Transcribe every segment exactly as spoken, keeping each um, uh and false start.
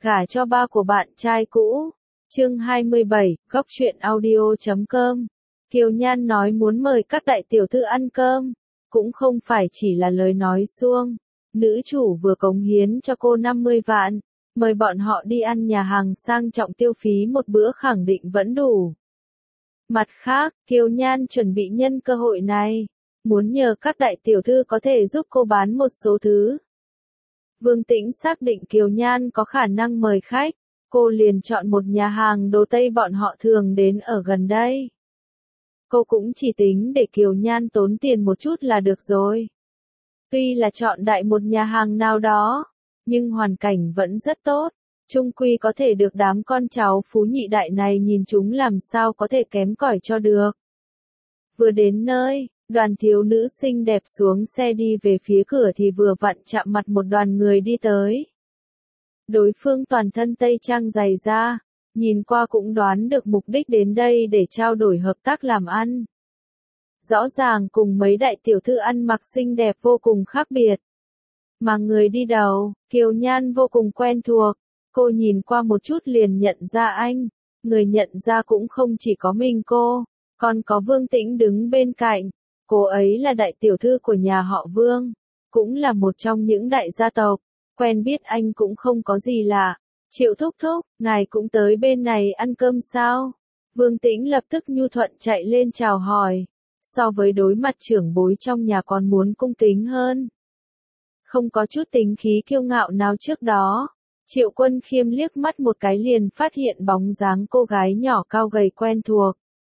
Gả cho ba của bạn trai cũ. Chương hai mươi bảy, góc truyện audio chấm com. Kiều Nhan nói muốn mời các đại tiểu thư ăn cơm, cũng không phải chỉ là lời nói suông. Nữ chủ vừa cống hiến cho cô năm mươi vạn, mời bọn họ đi ăn nhà hàng sang trọng tiêu phí một bữa khẳng định vẫn đủ. Mặt khác, Kiều Nhan chuẩn bị nhân cơ hội này, muốn nhờ các đại tiểu thư có thể giúp cô bán một số thứ. Vương Tĩnh xác định Kiều Nhan có khả năng mời khách, cô liền chọn một nhà hàng đồ Tây bọn họ thường đến ở gần đây. Cô cũng chỉ tính để Kiều Nhan tốn tiền một chút là được rồi. Tuy là chọn đại một nhà hàng nào đó, nhưng hoàn cảnh vẫn rất tốt, chung quy có thể được đám con cháu phú nhị đại này nhìn chúng làm sao có thể kém cỏi cho được. Vừa đến nơi, đoàn thiếu nữ xinh đẹp xuống xe đi về phía cửa thì vừa vặn chạm mặt một đoàn người đi tới. Đối phương toàn thân tây trang dày da, nhìn qua cũng đoán được mục đích đến đây để trao đổi hợp tác làm ăn. Rõ ràng cùng mấy đại tiểu thư ăn mặc xinh đẹp vô cùng khác biệt. Mà người đi đầu, Kiều Nhan vô cùng quen thuộc, cô nhìn qua một chút liền nhận ra anh, người nhận ra cũng không chỉ có mình cô, còn có Vương Tĩnh đứng bên cạnh. Cô ấy là đại tiểu thư của nhà họ Vương, cũng là một trong những đại gia tộc, quen biết anh cũng không có gì lạ. Triệu thúc thúc, ngài cũng tới bên này ăn cơm sao? Vương Tĩnh lập tức nhu thuận chạy lên chào hỏi, so với đối mặt trưởng bối trong nhà còn muốn cung kính hơn. Không có chút tính khí kiêu ngạo nào trước đó, Triệu Quân Khiêm liếc mắt một cái liền phát hiện bóng dáng cô gái nhỏ cao gầy quen thuộc.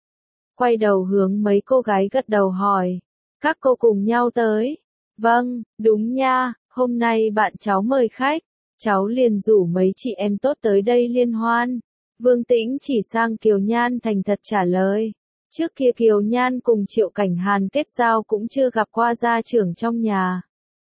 Quay đầu hướng mấy cô gái gật đầu hỏi, các cô cùng nhau tới. Vâng, đúng nha, hôm nay bạn cháu mời khách, cháu liền rủ mấy chị em tốt tới đây liên hoan. Vương Tĩnh chỉ sang Kiều Nhan thành thật trả lời. Trước kia Kiều Nhan cùng Triệu Cảnh Hàn kết giao cũng chưa gặp qua gia trưởng trong nhà.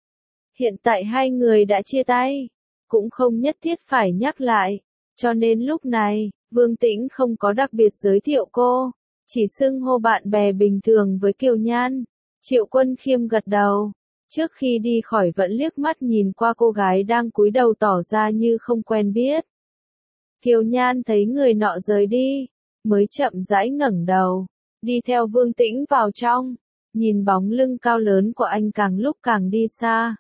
Hiện tại hai người đã chia tay, cũng không nhất thiết phải nhắc lại, cho nên lúc này, Vương Tĩnh không có đặc biệt giới thiệu cô, chỉ xưng hô bạn bè bình thường với Kiều Nhan. Triệu Quân Khiêm gật đầu, trước khi đi khỏi vẫn liếc mắt nhìn qua cô gái đang cúi đầu tỏ ra như không quen biết. Kiều Nhan thấy người nọ rời đi, mới chậm rãi ngẩng đầu, đi theo Vương Tĩnh vào trong, nhìn bóng lưng cao lớn của anh càng lúc càng đi xa.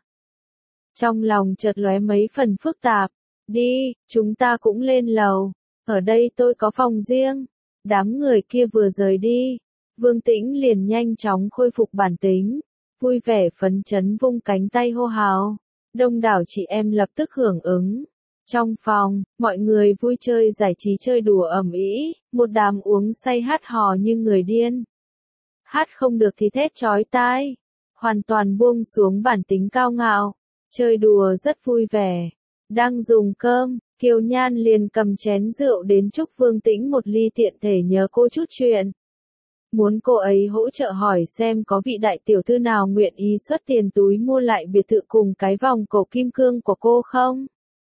Trong lòng chợt lóe mấy phần phức tạp, đi, chúng ta cũng lên lầu, ở đây tôi có phòng riêng. Đám người kia vừa rời đi, Vương Tĩnh liền nhanh chóng khôi phục bản tính, vui vẻ phấn chấn vung cánh tay hô hào. Đông đảo chị em lập tức hưởng ứng. Trong phòng, mọi người vui chơi giải trí chơi đùa ầm ĩ, một đám uống say hát hò như người điên. Hát không được thì thét chói tai, hoàn toàn buông xuống bản tính cao ngạo, chơi đùa rất vui vẻ. Đang dùng cơm, Kiều Nhan liền cầm chén rượu đến chúc Vương Tĩnh một ly tiện thể nhớ cô chút chuyện. Muốn cô ấy hỗ trợ hỏi xem có vị đại tiểu thư nào nguyện ý xuất tiền túi mua lại biệt thự cùng cái vòng cổ kim cương của cô không?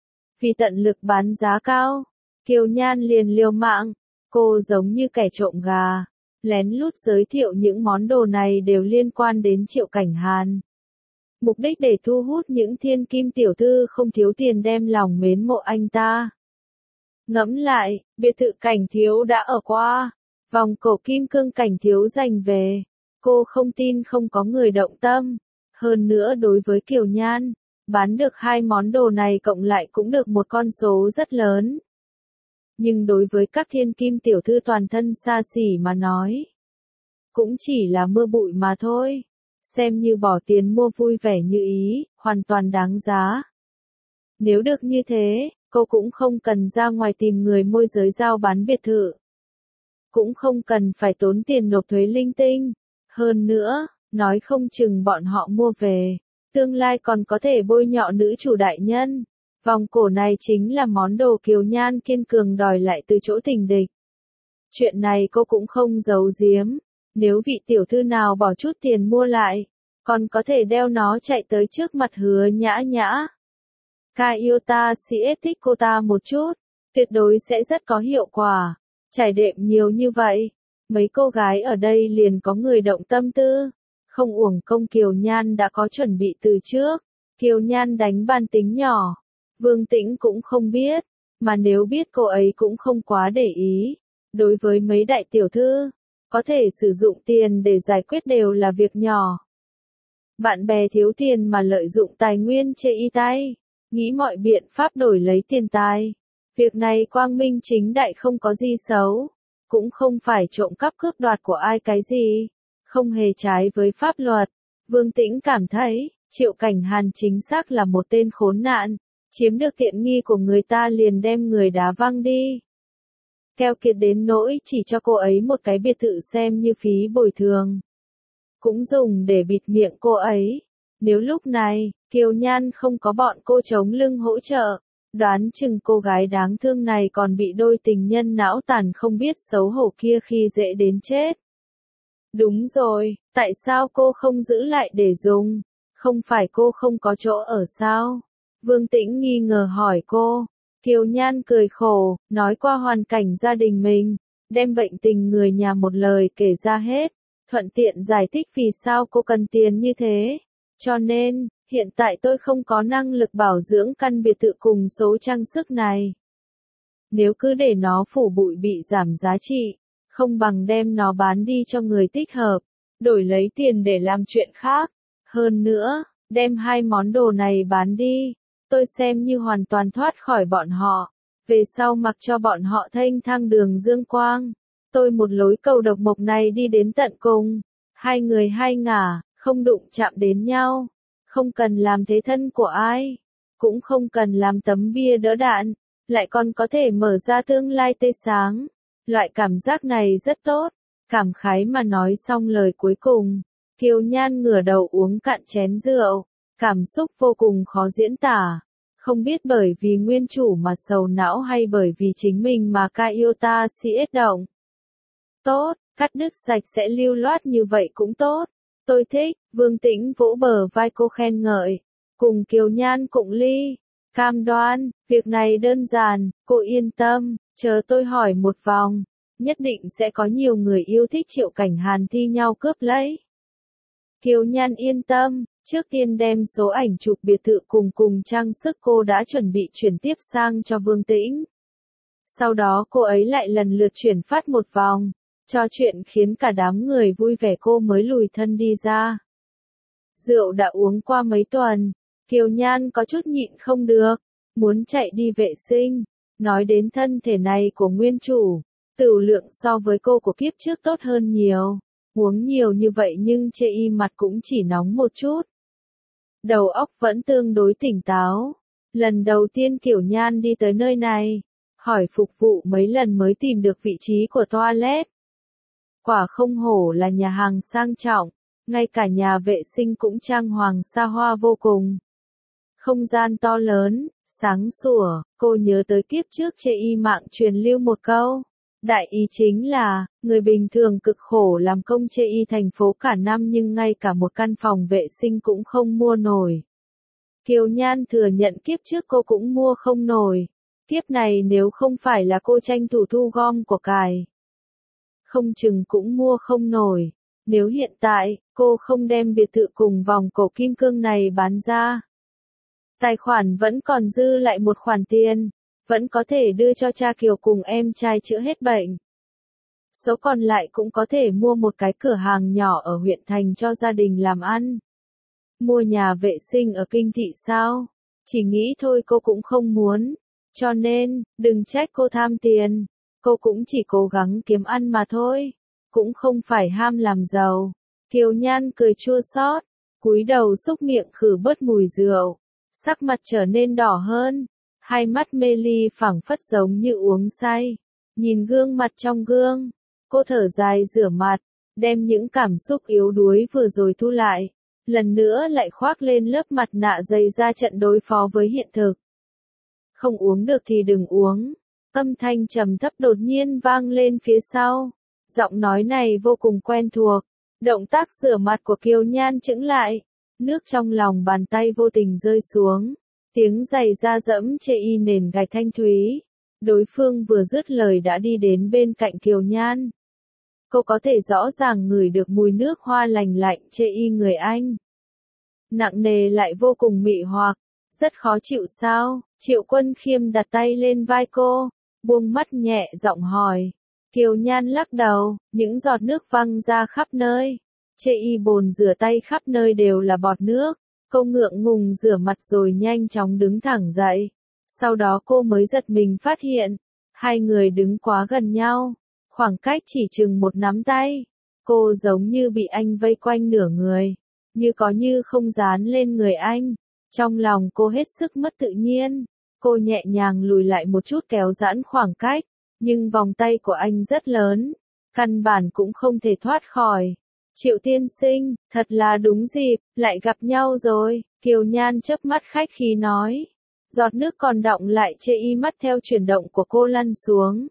Vì tận lực bán giá cao, Kiều Nhan liền liều mạng, cô giống như kẻ trộm gà, lén lút giới thiệu những món đồ này đều liên quan đến Triệu Cảnh Hàn. Mục đích để thu hút những thiên kim tiểu thư không thiếu tiền đem lòng mến mộ anh ta. Ngẫm lại, biệt thự Cảnh thiếu đã ở qua, vòng cổ kim cương Cảnh thiếu giành về, cô không tin không có người động tâm. Hơn nữa đối với Kiều Nhan, bán được hai món đồ này cộng lại cũng được một con số rất lớn. Nhưng đối với các thiên kim tiểu thư toàn thân xa xỉ mà nói, cũng chỉ là mưa bụi mà thôi. Xem như bỏ tiền mua vui vẻ như ý, hoàn toàn đáng giá. Nếu được như thế, cô cũng không cần ra ngoài tìm người môi giới giao bán biệt thự. Cũng không cần phải tốn tiền nộp thuế linh tinh. Hơn nữa, nói không chừng bọn họ mua về, tương lai còn có thể bôi nhọ nữ chủ đại nhân. Vòng cổ này chính là món đồ Kiều Nhan kiên cường đòi lại từ chỗ tình địch. Chuyện này cô cũng không giấu giếm. Nếu vị tiểu thư nào bỏ chút tiền mua lại, còn có thể đeo nó chạy tới trước mặt Hứa Nhã Nhã. Ca yêu ta si ết thích cô ta một chút, tuyệt đối sẽ rất có hiệu quả. Trải đệm nhiều như vậy, mấy cô gái ở đây liền có người động tâm tư. Không uổng công Kiều Nhan đã có chuẩn bị từ trước. Kiều Nhan đánh bàn tính nhỏ, Vương Tĩnh cũng không biết, Mà nếu biết cô ấy cũng không quá để ý, đối với mấy đại tiểu thư, có thể sử dụng tiền để giải quyết đều là việc nhỏ. Bạn bè thiếu tiền mà lợi dụng tài nguyên chê y tay, nghĩ mọi biện pháp đổi lấy tiền tài. Việc này quang minh chính đại không có gì xấu, cũng không phải trộm cắp cướp đoạt của ai cái gì, không hề trái với pháp luật. Vương Tĩnh cảm thấy, Triệu Cảnh Hàn chính xác là một tên khốn nạn, chiếm được tiện nghi của người ta liền đem người đá văng đi. Keo kiệt đến nỗi chỉ cho cô ấy một cái biệt thự xem như phí bồi thường. Cũng dùng để bịt miệng cô ấy. Nếu lúc này, Kiều Nhan không có bọn cô chống lưng hỗ trợ, đoán chừng cô gái đáng thương này còn bị đôi tình nhân não tàn không biết xấu hổ kia khi dễ đến chết. Đúng rồi, tại sao cô không giữ lại để dùng? Không phải cô không có chỗ ở sao? Vương Tĩnh nghi ngờ hỏi cô. Kiều Nhan cười khổ, nói qua hoàn cảnh gia đình mình, đem bệnh tình người nhà một lời kể ra hết, thuận tiện giải thích vì sao cô cần tiền như thế. Cho nên, hiện tại tôi không có năng lực bảo dưỡng căn biệt thự cùng số trang sức này. Nếu cứ để nó phủ bụi bị giảm giá trị, không bằng đem nó bán đi cho người thích hợp, đổi lấy tiền để làm chuyện khác. Hơn nữa, đem hai món đồ này bán đi, tôi xem như hoàn toàn thoát khỏi bọn họ. Về sau mặc cho bọn họ thênh thang đường dương quang. Tôi một lối cầu độc mộc này đi đến tận cùng. Hai người hai ngả, không đụng chạm đến nhau. Không cần làm thế thân của ai. Cũng không cần làm tấm bia đỡ đạn. Lại còn có thể mở ra tương lai tươi sáng. Loại cảm giác này rất tốt. Cảm khái mà nói xong lời cuối cùng. Kiều Nhan ngửa đầu uống cạn chén rượu. Cảm xúc vô cùng khó diễn tả. Không biết bởi vì nguyên chủ mà sầu não hay bởi vì chính mình mà ca yêu ta si ết động. Tốt, cắt đứt sạch sẽ lưu loát như vậy cũng tốt. Tôi thích, Vương Tĩnh vỗ bờ vai cô khen ngợi. Cùng Kiều Nhan cụng ly. Cam đoan, việc này đơn giản, cô yên tâm, chờ tôi hỏi một vòng. Nhất định sẽ có nhiều người yêu thích Triệu Cảnh Hàn thi nhau cướp lấy. Kiều Nhan yên tâm, trước tiên đem số ảnh chụp biệt thự cùng cùng trang sức cô đã chuẩn bị chuyển tiếp sang cho Vương Tĩnh. Sau đó cô ấy lại lần lượt chuyển phát một vòng, trò chuyện khiến cả đám người vui vẻ cô mới lùi thân đi ra. Rượu đã uống qua mấy tuần, Kiều Nhan có chút nhịn không được, muốn chạy đi vệ sinh. Nói đến thân thể này của nguyên chủ, tửu lượng so với cô của kiếp trước tốt hơn nhiều. Uống nhiều như vậy nhưng chê y mặt cũng chỉ nóng một chút. Đầu óc vẫn tương đối tỉnh táo. Lần đầu tiên Kiều Nhan đi tới nơi này, hỏi phục vụ mấy lần mới tìm được vị trí của toilet. Quả không hổ là nhà hàng sang trọng, ngay cả nhà vệ sinh cũng trang hoàng xa hoa vô cùng. Không gian to lớn, sáng sủa, cô nhớ tới kiếp trước chê y mạng truyền lưu một câu. Đại ý chính là, người bình thường cực khổ làm công chê y thành phố cả năm nhưng ngay cả một căn phòng vệ sinh cũng không mua nổi. Kiều Nhan thừa nhận kiếp trước cô cũng mua không nổi. Kiếp này nếu không phải là cô tranh thủ thu gom của cải, không chừng cũng mua không nổi. Nếu hiện tại, cô không đem biệt thự cùng vòng cổ kim cương này bán ra, tài khoản vẫn còn dư lại một khoản tiền. Vẫn có thể đưa cho cha Kiều cùng em trai chữa hết bệnh. Số còn lại cũng có thể mua một cái cửa hàng nhỏ ở huyện thành cho gia đình làm ăn. Mua nhà vệ sinh ở kinh thị sao? Chỉ nghĩ thôi cô cũng không muốn. Cho nên, đừng trách cô tham tiền. Cô cũng chỉ cố gắng kiếm ăn mà thôi. Cũng không phải ham làm giàu. Kiều Nhan cười chua xót, cúi đầu xúc miệng khử bớt mùi rượu. Sắc mặt trở nên đỏ hơn. Hai mắt mê ly phảng phất giống như uống say. Nhìn gương mặt trong gương, cô thở dài rửa mặt, đem những cảm xúc yếu đuối vừa rồi thu lại. Lần nữa lại khoác lên lớp mặt nạ dày ra trận đối phó với hiện thực. Không uống được thì đừng uống. Âm thanh trầm thấp đột nhiên vang lên phía sau. Giọng nói này vô cùng quen thuộc. Động tác rửa mặt của Kiều Nhan chững lại. Nước trong lòng bàn tay vô tình rơi xuống. Tiếng giày da dẫm chê y nền gạch thanh thúy. Đối phương vừa dứt lời đã đi đến bên cạnh Kiều Nhan. Cô có thể rõ ràng ngửi được mùi nước hoa lành lạnh chê y người Anh. Nặng nề lại vô cùng mị hoặc. Rất khó chịu sao? Triệu Quân Khiêm đặt tay lên vai cô, buông mắt nhẹ giọng hỏi. Kiều Nhan lắc đầu, những giọt nước văng ra khắp nơi. Chê y bồn rửa tay khắp nơi đều là bọt nước. Cô ngượng ngùng rửa mặt rồi nhanh chóng đứng thẳng dậy. Sau đó cô mới giật mình phát hiện, hai người đứng quá gần nhau, khoảng cách chỉ chừng một nắm tay. Cô giống như bị anh vây quanh nửa người, như có như không dán lên người anh. Trong lòng cô hết sức mất tự nhiên, cô nhẹ nhàng lùi lại một chút kéo giãn khoảng cách, nhưng vòng tay của anh rất lớn, căn bản cũng không thể thoát khỏi. Triệu tiên sinh, thật là đúng dịp, lại gặp nhau rồi, Kiều Nhan chớp mắt khách khí nói. Giọt nước còn đọng lại chê y mắt theo chuyển động của cô lăn xuống.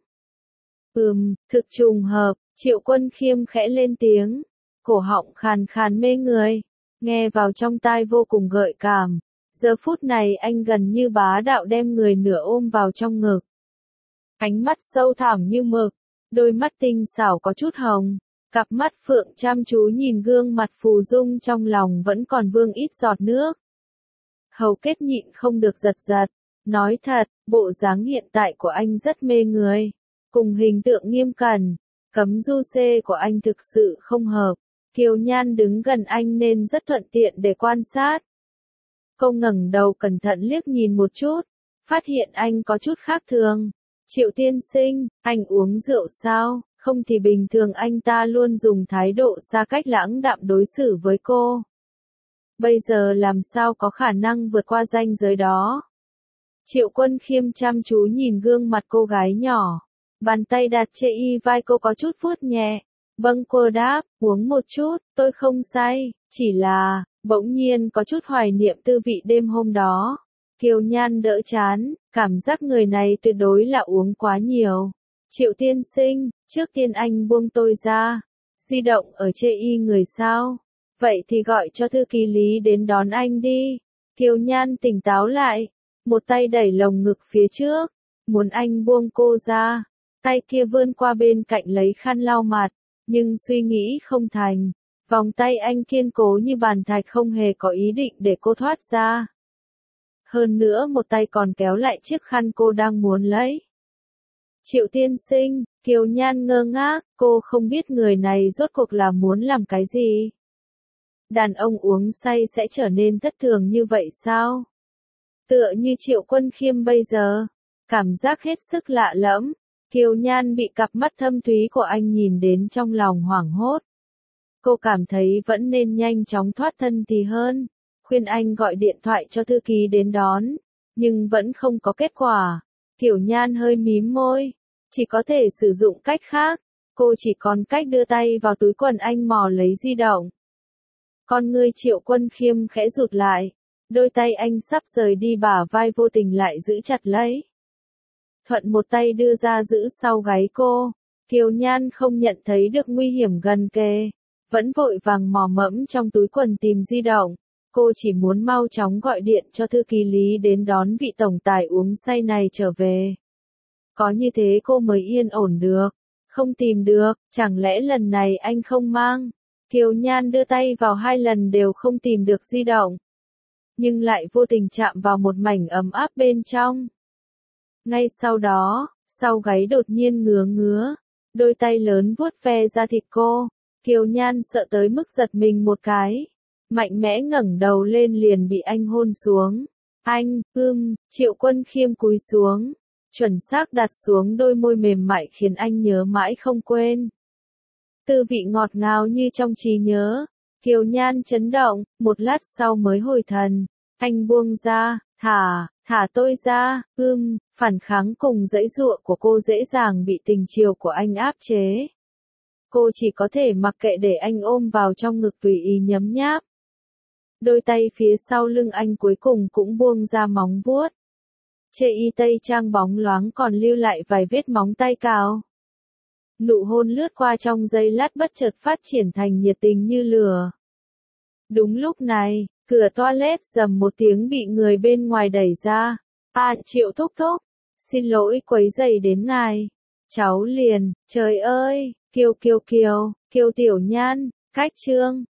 Ừm, thực trùng hợp, Triệu Quân Khiêm khẽ lên tiếng, cổ họng khàn khàn mê người, nghe vào trong tai vô cùng gợi cảm. Giờ phút này anh gần như bá đạo đem người nửa ôm vào trong ngực. Ánh mắt sâu thẳm như mực, đôi mắt tinh xảo có chút hồng, cặp mắt phượng chăm chú nhìn gương mặt phù dung trong lòng vẫn còn vương ít giọt nước. Hầu kết nhịn không được giật giật, nói thật, bộ dáng hiện tại của anh rất mê người, cùng hình tượng nghiêm cẩn, cấm du xê của anh thực sự không hợp. Kiều Nhan đứng gần anh nên rất thuận tiện để quan sát. Cô ngẩng đầu cẩn thận liếc nhìn một chút, phát hiện anh có chút khác thường. Triệu tiên sinh, anh uống rượu sao? Không thì bình thường anh ta luôn dùng thái độ xa cách lãng đạm đối xử với cô. Bây giờ làm sao có khả năng vượt qua ranh giới đó? Triệu Quân Khiêm chăm chú nhìn gương mặt cô gái nhỏ, bàn tay đặt trên y vai cô có chút vuốt nhẹ. Vâng, cô đáp, uống một chút, tôi không say, chỉ là, bỗng nhiên có chút hoài niệm tư vị đêm hôm đó. Kiều Nhan đỡ chán, cảm giác người này tuyệt đối là uống quá nhiều. Triệu tiên sinh, trước tiên anh buông tôi ra. Di động ở chê y người sao? Vậy thì gọi cho thư ký Lý đến đón anh đi. Kiều Nhan tỉnh táo lại, một tay đẩy lồng ngực phía trước, muốn anh buông cô ra. Tay kia vươn qua bên cạnh lấy khăn lau mặt, nhưng suy nghĩ không thành. Vòng tay anh kiên cố như bàn thạch không hề có ý định để cô thoát ra. Hơn nữa một tay còn kéo lại chiếc khăn cô đang muốn lấy. Triệu tiên sinh, Kiều Nhan ngơ ngác, cô không biết người này rốt cuộc là muốn làm cái gì. Đàn ông uống say sẽ trở nên thất thường như vậy sao? Tựa như Triệu Quân Khiêm bây giờ, cảm giác hết sức lạ lẫm. Kiều Nhan bị cặp mắt thâm thúy của anh nhìn đến trong lòng hoảng hốt. Cô cảm thấy vẫn nên nhanh chóng thoát thân thì hơn, khuyên anh gọi điện thoại cho thư ký đến đón, nhưng vẫn không có kết quả. Kiều Nhan hơi mím môi, chỉ có thể sử dụng cách khác, cô chỉ còn cách đưa tay vào túi quần anh mò lấy di động. Con ngươi Triệu Quân Khiêm khẽ rụt lại, đôi tay anh sắp rời đi bả vai vô tình lại giữ chặt lấy. Thuận một tay đưa ra giữ sau gáy cô, Kiều Nhan không nhận thấy được nguy hiểm gần kề, vẫn vội vàng mò mẫm trong túi quần tìm di động. Cô chỉ muốn mau chóng gọi điện cho thư ký Lý đến đón vị tổng tài uống say này trở về. Có như thế cô mới yên ổn được. Không tìm được, chẳng lẽ lần này anh không mang? Kiều Nhan đưa tay vào hai lần đều không tìm được di động. Nhưng lại vô tình chạm vào một mảnh ấm áp bên trong. Ngay sau đó, sau gáy đột nhiên ngứa ngứa, đôi tay lớn vuốt ve da thịt cô. Kiều Nhan sợ tới mức giật mình một cái. Mạnh mẽ ngẩng đầu lên liền bị anh hôn xuống. Anh, ưm, Triệu Quân Khiêm cúi xuống, chuẩn xác đặt xuống đôi môi mềm mại khiến anh nhớ mãi không quên. Tư vị ngọt ngào như trong trí nhớ. Kiều Nhan chấn động, một lát sau mới hồi thần. Anh buông ra, thả, thả tôi ra, ưm, phản kháng cùng dãy dụa của cô dễ dàng bị tình chiều của anh áp chế. Cô chỉ có thể mặc kệ để anh ôm vào trong ngực tùy ý nhấm nháp. Đôi tay phía sau lưng anh cuối cùng cũng buông ra móng vuốt. Chê y tây trang bóng loáng còn lưu lại vài vết móng tay cào. Nụ hôn lướt qua trong giây lát bất chợt phát triển thành nhiệt tình như lửa. Đúng lúc này, cửa toilet rầm một tiếng bị người bên ngoài đẩy ra. À, Triệu thúc thúc, xin lỗi quấy rầy đến ngài. Cháu liền, trời ơi, Kiều Kiều Kiều, Kiều Tiểu Nhan, cách chương.